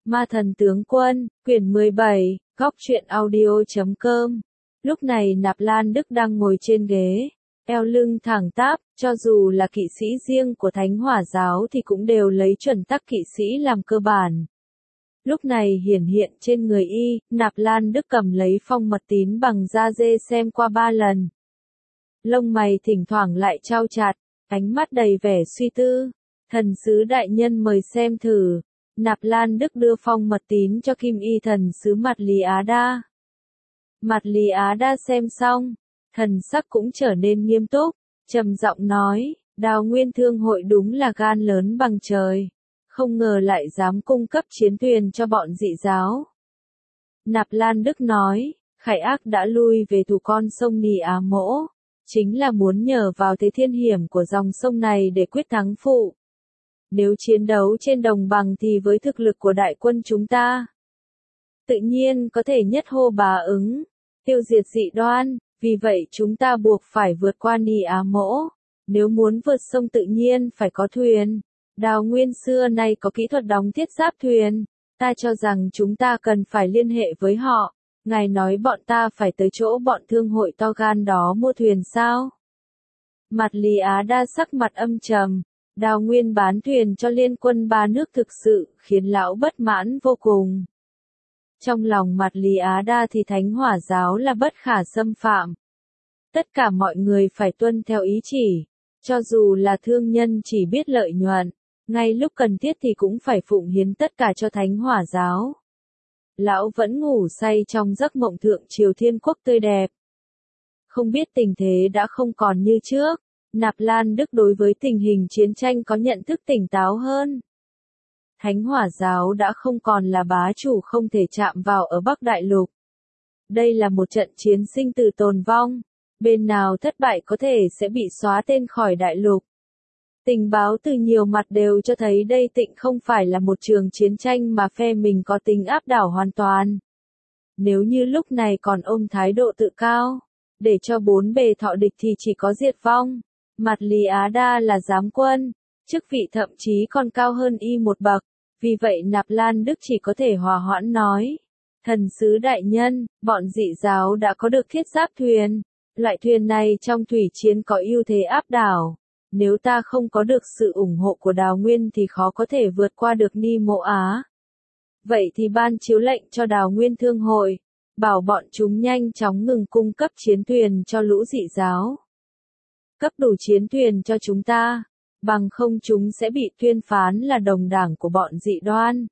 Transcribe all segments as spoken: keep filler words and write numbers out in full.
Ma thần tướng quân, quyển mười bảy, góc truyện audio chấm com. Lúc này Nạp Lan Đức đang ngồi trên ghế, eo lưng thẳng tắp, cho dù là kỵ sĩ riêng của Thánh Hỏa giáo thì cũng đều lấy chuẩn tắc kỵ sĩ làm cơ bản. Lúc này hiển hiện trên người y, Nạp Lan Đức cầm lấy phong mật tín bằng da dê xem qua ba lần. Lông mày thỉnh thoảng lại trao chặt, ánh mắt đầy vẻ suy tư. Thần sứ đại nhân mời xem thử. Nạp Lan Đức đưa phong mật tín cho Kim Y thần sứ Mạt Lý Á Đa. Mạt Lý Á Đa xem xong, thần sắc cũng trở nên nghiêm túc, trầm giọng nói, Đào Nguyên Thương hội đúng là gan lớn bằng trời, không ngờ lại dám cung cấp chiến thuyền cho bọn dị giáo. Nạp Lan Đức nói, Khải Ác đã lui về thủ con sông Nì Á Mỗ, chính là muốn nhờ vào thế thiên hiểm của dòng sông này để quyết thắng phụ. Nếu chiến đấu trên đồng bằng thì với thực lực của đại quân chúng ta, tự nhiên có thể nhất hô bá ứng, tiêu diệt dị đoan, vì vậy chúng ta buộc phải vượt qua Nì Á Mỗ. Nếu muốn vượt sông tự nhiên phải có thuyền. Đào Nguyên xưa nay có kỹ thuật đóng thiết giáp thuyền, ta cho rằng chúng ta cần phải liên hệ với họ. Ngài nói bọn ta phải tới chỗ bọn thương hội to gan đó mua thuyền sao? Mạt Lý Á Đa sắc mặt âm trầm. Đào Nguyên bán thuyền cho liên quân ba nước thực sự khiến lão bất mãn vô cùng. Trong lòng Mạt Lý Á Đa thì Thánh Hỏa giáo là bất khả xâm phạm. Tất cả mọi người phải tuân theo ý chỉ, cho dù là thương nhân chỉ biết lợi nhuận, ngay lúc cần thiết thì cũng phải phụng hiến tất cả cho Thánh Hỏa giáo. Lão vẫn ngủ say trong giấc mộng thượng triều thiên quốc tươi đẹp. Không biết tình thế đã không còn như trước. Nạp Lan Đức đối với tình hình chiến tranh có nhận thức tỉnh táo hơn. Thánh Hỏa giáo đã không còn là bá chủ không thể chạm vào ở Bắc Đại Lục. Đây là một trận chiến sinh tử tồn vong. Bên nào thất bại có thể sẽ bị xóa tên khỏi Đại Lục. Tình báo từ nhiều mặt đều cho thấy đây tịnh không phải là một trường chiến tranh mà phe mình có tính áp đảo hoàn toàn. Nếu như lúc này còn ôm thái độ tự cao, để cho bốn bề thọ địch thì chỉ có diệt vong. Mạt Lý Á Đa là giám quân, chức vị thậm chí còn cao hơn y một bậc, vì vậy Nạp Lan Đức chỉ có thể hòa hoãn nói. Thần sứ đại nhân, bọn dị giáo đã có được thiết giáp thuyền, loại thuyền này trong thủy chiến có ưu thế áp đảo. Nếu ta không có được sự ủng hộ của Đào Nguyên thì khó có thể vượt qua được Ni Mộ Á. Vậy thì ban chiếu lệnh cho Đào Nguyên Thương hội, bảo bọn chúng nhanh chóng ngừng cung cấp chiến thuyền cho lũ dị giáo. Cấp đủ chiến thuyền cho chúng ta, bằng không chúng sẽ bị tuyên phán là đồng đảng của bọn dị đoan.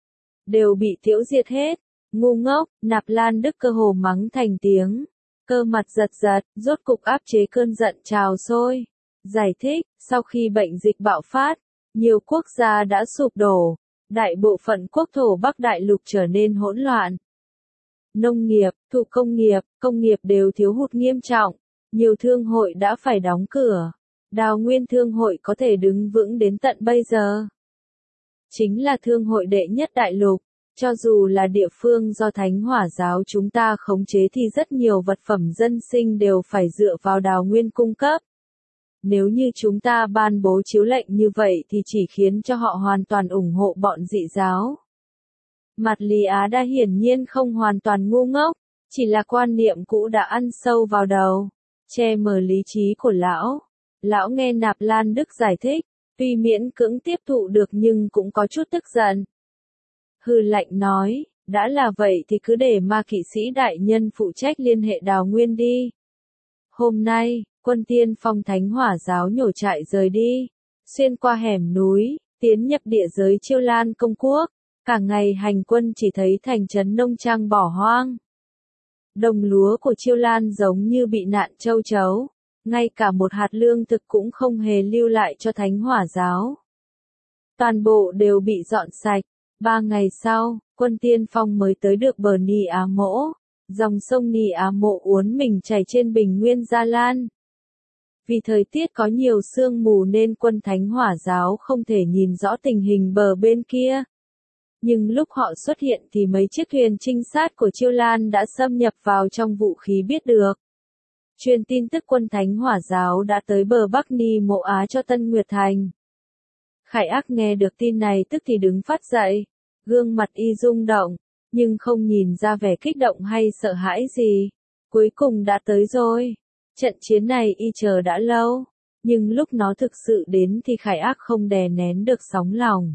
Đều bị tiễu diệt hết, ngu ngốc, Nạp Lan Đức cơ hồ mắng thành tiếng, cơ mặt giật giật, rốt cục áp chế cơn giận trào sôi. Giải thích, sau khi bệnh dịch bạo phát, nhiều quốc gia đã sụp đổ, đại bộ phận quốc thổ Bắc Đại Lục trở nên hỗn loạn. Nông nghiệp, thủ công nghiệp, công nghiệp đều thiếu hụt nghiêm trọng. Nhiều thương hội đã phải đóng cửa. Đào Nguyên Thương hội có thể đứng vững đến tận bây giờ. Chính là thương hội đệ nhất đại lục. Cho dù là địa phương do Thánh Hỏa giáo chúng ta khống chế thì rất nhiều vật phẩm dân sinh đều phải dựa vào Đào Nguyên cung cấp. Nếu như chúng ta ban bố chiếu lệnh như vậy thì chỉ khiến cho họ hoàn toàn ủng hộ bọn dị giáo. Mạt Lý Á Đa hiển nhiên không hoàn toàn ngu ngốc, chỉ là quan niệm cũ đã ăn sâu vào đầu. Che mờ lý trí của lão. Lão nghe Nạp Lan Đức giải thích, tuy miễn cưỡng tiếp thụ được nhưng cũng có chút tức giận. Hừ lạnh nói, đã là vậy thì cứ để Ma kỵ sĩ đại nhân phụ trách liên hệ Đào Nguyên đi. Hôm nay, quân tiên phong Thánh Hỏa giáo nhổ trại rời đi, xuyên qua hẻm núi, tiến nhập địa giới Chiêu Lan công quốc, cả ngày hành quân chỉ thấy thành trấn nông trang bỏ hoang. Đồng lúa của Chiêu Lan giống như bị nạn châu chấu, ngay cả một hạt lương thực cũng không hề lưu lại cho Thánh Hỏa giáo. Toàn bộ đều bị dọn sạch. Ba ngày sau, quân tiên phong mới tới được bờ Nì Á Mỗ. Dòng sông Nì Á Mỗ uốn mình chảy trên bình nguyên Gia Lan. Vì thời tiết có nhiều sương mù nên quân Thánh Hỏa giáo không thể nhìn rõ tình hình bờ bên kia. Nhưng lúc họ xuất hiện thì mấy chiếc thuyền trinh sát của Chiêu Lan đã xâm nhập vào trong vũ khí biết được. Truyền tin tức quân Thánh Hỏa giáo đã tới bờ Bắc Ni Mộ Á cho Tân Nguyệt Thành. Khải Ác nghe được tin này tức thì đứng phát dậy, Gương mặt y rung động, nhưng không nhìn ra vẻ kích động hay sợ hãi gì. Cuối cùng đã tới rồi. Trận chiến này y chờ đã lâu, nhưng lúc nó thực sự đến thì Khải Ác không đè nén được sóng lòng.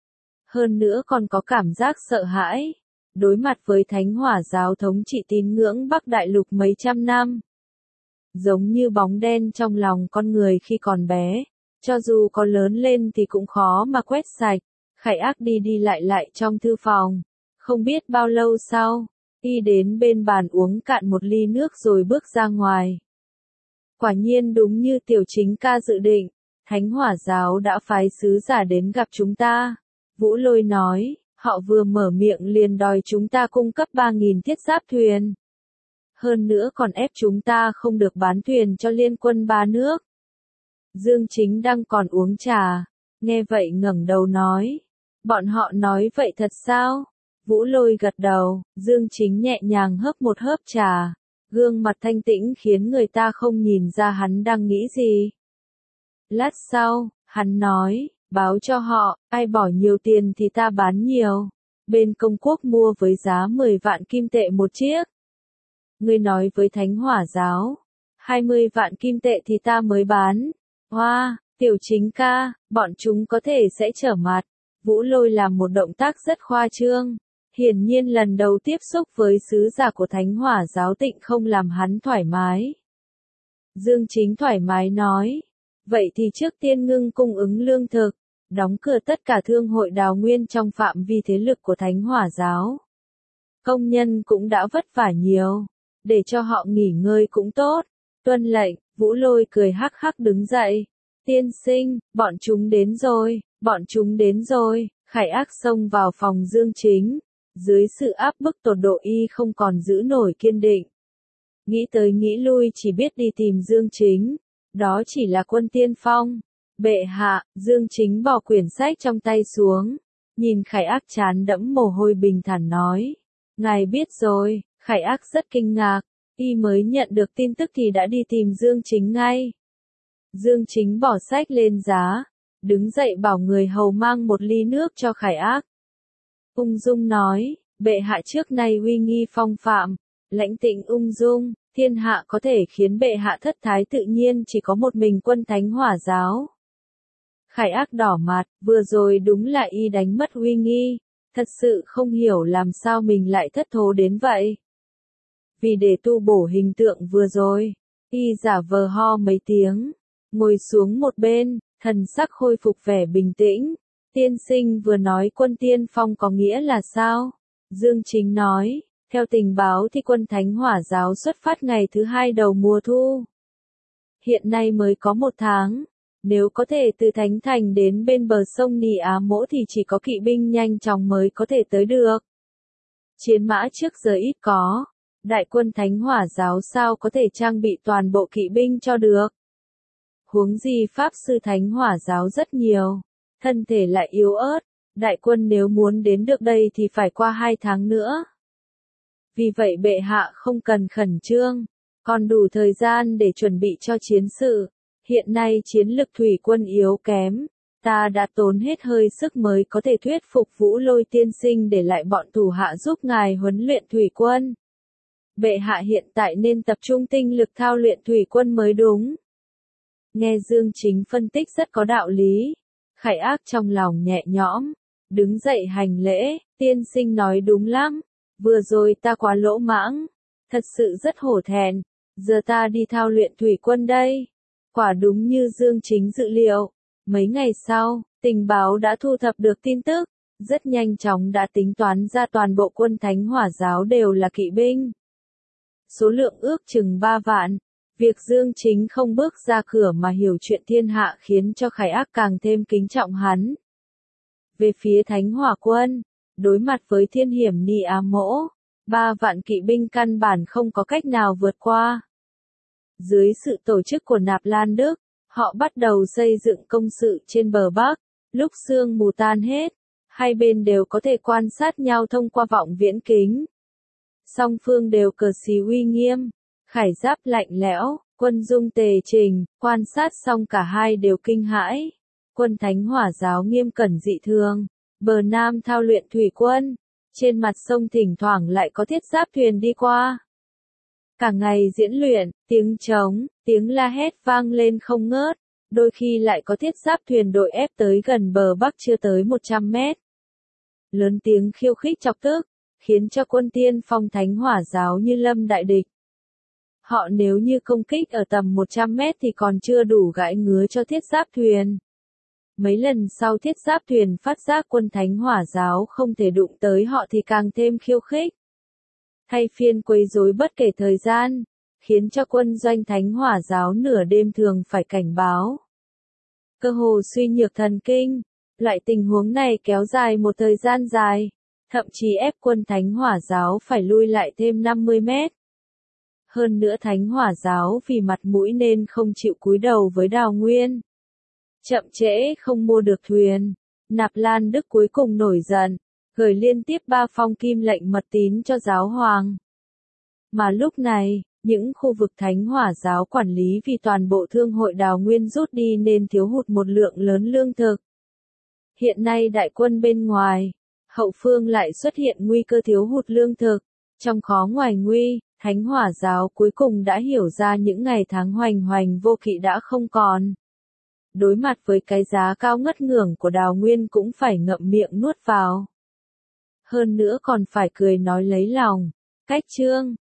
Hơn nữa còn có cảm giác sợ hãi, đối mặt với Thánh Hỏa giáo thống trị tín ngưỡng Bắc Đại Lục mấy trăm năm. Giống như bóng đen trong lòng con người khi còn bé, cho dù có lớn lên thì cũng khó mà quét sạch. Khải Ác đi đi lại lại trong thư phòng, không biết bao lâu sau, y đến bên bàn uống cạn một ly nước rồi bước ra ngoài. Quả nhiên đúng như Tiểu Chính ca dự định, Thánh Hỏa giáo đã phái sứ giả đến gặp chúng ta. Vũ Lôi nói, họ vừa mở miệng liền đòi chúng ta cung cấp ba nghìn thiết giáp thuyền. Hơn nữa còn ép chúng ta không được bán thuyền cho liên quân ba nước. Dương Chính đang còn uống trà, nghe vậy ngẩng đầu nói, bọn họ nói vậy thật sao? Vũ Lôi gật đầu, Dương Chính nhẹ nhàng hớp một hớp trà, gương mặt thanh tĩnh khiến người ta không nhìn ra hắn đang nghĩ gì. Lát sau, hắn nói, báo cho họ, ai bỏ nhiều tiền thì ta bán nhiều. Bên công quốc mua với giá mười vạn kim tệ một chiếc. Ngươi nói với Thánh Hỏa giáo, hai mươi vạn kim tệ thì ta mới bán. Hoa, wow, Tiểu Chính ca, bọn chúng có thể sẽ trở mặt. Vũ Lôi làm một động tác rất khoa trương. Hiển nhiên lần đầu tiếp xúc với sứ giả của Thánh Hỏa giáo Tịnh không làm hắn thoải mái. Dương Chính thoải mái nói, vậy thì trước tiên ngưng cung ứng lương thực, đóng cửa tất cả thương hội đào nguyên trong phạm vi thế lực của Thánh Hỏa giáo. Công nhân cũng đã vất vả nhiều, để cho họ nghỉ ngơi cũng tốt. Tuân lệnh, Vũ Lôi cười hắc hắc đứng dậy. Tiên sinh, bọn chúng đến rồi, bọn chúng đến rồi. Khải Ác xông vào phòng Dương Chính. Dưới sự áp bức tột độ y không còn giữ nổi kiên định. Nghĩ tới nghĩ lui chỉ biết đi tìm Dương Chính. Đó chỉ là quân tiên phong. Bệ hạ, Dương Chính bỏ quyển sách trong tay xuống. Nhìn Khải Ác chán đẫm mồ hôi bình thản nói. Ngài biết rồi. Khải Ác rất kinh ngạc. Y mới nhận được tin tức thì đã đi tìm Dương Chính ngay. Dương Chính bỏ sách lên giá. Đứng dậy bảo người hầu mang một ly nước cho Khải Ác. Ung dung nói, bệ hạ trước nay uy nghi phong phạm, lãnh tịnh ung dung, thiên hạ có thể khiến bệ hạ thất thái tự nhiên chỉ có một mình quân Thánh Hỏa giáo. Khải Ác đỏ mặt, vừa rồi đúng là y đánh mất uy nghi, thật sự không hiểu làm sao mình lại thất thố đến vậy. Vì để tu bổ hình tượng vừa rồi, y giả vờ ho mấy tiếng, ngồi xuống một bên, thần sắc khôi phục vẻ bình tĩnh. Tiên sinh vừa nói quân tiên phong có nghĩa là sao? Dương Chính nói, theo tình báo thì quân Thánh Hỏa giáo xuất phát ngày thứ hai đầu mùa thu. Hiện nay mới có một tháng, nếu có thể từ Thánh Thành đến bên bờ sông Nì Á Mỗ thì chỉ có kỵ binh nhanh chóng mới có thể tới được. Chiến mã trước giờ ít có, đại quân Thánh Hỏa giáo sao có thể trang bị toàn bộ kỵ binh cho được. Huống gì Pháp sư Thánh Hỏa giáo rất nhiều. Thân thể lại yếu ớt, đại quân nếu muốn đến được đây thì phải qua hai tháng nữa. Vì vậy bệ hạ không cần khẩn trương, còn đủ thời gian để chuẩn bị cho chiến sự. Hiện nay chiến lực thủy quân yếu kém, ta đã tốn hết hơi sức mới có thể thuyết phục Vũ Lôi tiên sinh để lại bọn thủ hạ giúp ngài huấn luyện thủy quân. Bệ hạ hiện tại nên tập trung tinh lực thao luyện thủy quân mới đúng. Nghe Dương Chính phân tích rất có đạo lý. Khải Ác trong lòng nhẹ nhõm, đứng dậy hành lễ, tiên sinh nói đúng lắm, vừa rồi ta quá lỗ mãng, thật sự rất hổ thẹn, giờ ta đi thao luyện thủy quân đây. Quả đúng như Dương Chính dự liệu, mấy ngày sau, tình báo đã thu thập được tin tức, rất nhanh chóng đã tính toán ra toàn bộ quân Thánh Hỏa giáo đều là kỵ binh. Số lượng ước chừng ba vạn. Việc Dương Chính không bước ra cửa mà hiểu chuyện thiên hạ khiến cho Khải Ác càng thêm kính trọng hắn. Về phía Thánh Hỏa quân, đối mặt với thiên hiểm Nì Á Mỗ, ba vạn kỵ binh căn bản không có cách nào vượt qua. Dưới sự tổ chức của Nạp Lan Đức, họ bắt đầu xây dựng công sự trên bờ Bắc. Lúc sương mù tan hết, hai bên đều có thể quan sát nhau thông qua vọng viễn kính. Song phương đều cờ xí uy nghiêm. Khải giáp lạnh lẽo, quân dung tề trình, quan sát xong cả hai đều kinh hãi. Quân Thánh Hỏa giáo nghiêm cẩn dị thường, Bờ Nam thao luyện thủy quân, trên mặt sông thỉnh thoảng lại có thiết giáp thuyền đi qua. Cả ngày diễn luyện, tiếng trống, tiếng la hét vang lên không ngớt, đôi khi lại có thiết giáp thuyền đội ép tới gần bờ Bắc chưa tới một trăm mét. Lớn tiếng khiêu khích chọc tức, khiến cho quân tiên phong Thánh Hỏa giáo như lâm đại địch. Họ nếu như công kích ở tầm một trăm mét thì còn chưa đủ gãi ngứa cho thiết giáp thuyền. Mấy lần sau thiết giáp thuyền phát giác quân Thánh Hỏa giáo không thể đụng tới họ thì càng thêm khiêu khích. Thay phiên quấy rối bất kể thời gian, khiến cho quân doanh Thánh Hỏa giáo nửa đêm thường phải cảnh báo. Cơ hồ suy nhược thần kinh, loại tình huống này kéo dài một thời gian dài, thậm chí ép quân Thánh Hỏa giáo phải lui lại thêm năm mươi mét. Hơn nữa Thánh Hỏa giáo vì mặt mũi nên không chịu cúi đầu với Đào Nguyên. Chậm trễ không mua được thuyền, Nạp Lan Đức cuối cùng nổi giận, gửi liên tiếp ba phong kim lệnh mật tín cho giáo hoàng. Mà lúc này, những khu vực Thánh Hỏa giáo quản lý vì toàn bộ thương hội Đào Nguyên rút đi nên thiếu hụt một lượng lớn lương thực. Hiện nay đại quân bên ngoài, hậu phương lại xuất hiện nguy cơ thiếu hụt lương thực. Trong khó ngoài nguy, Thánh Hỏa giáo cuối cùng đã hiểu ra những ngày tháng hoành hoành vô kỵ đã không còn. Đối mặt với cái giá cao ngất ngưởng của Đào Nguyên cũng phải ngậm miệng nuốt vào. Hơn nữa còn phải cười nói lấy lòng. Cách chương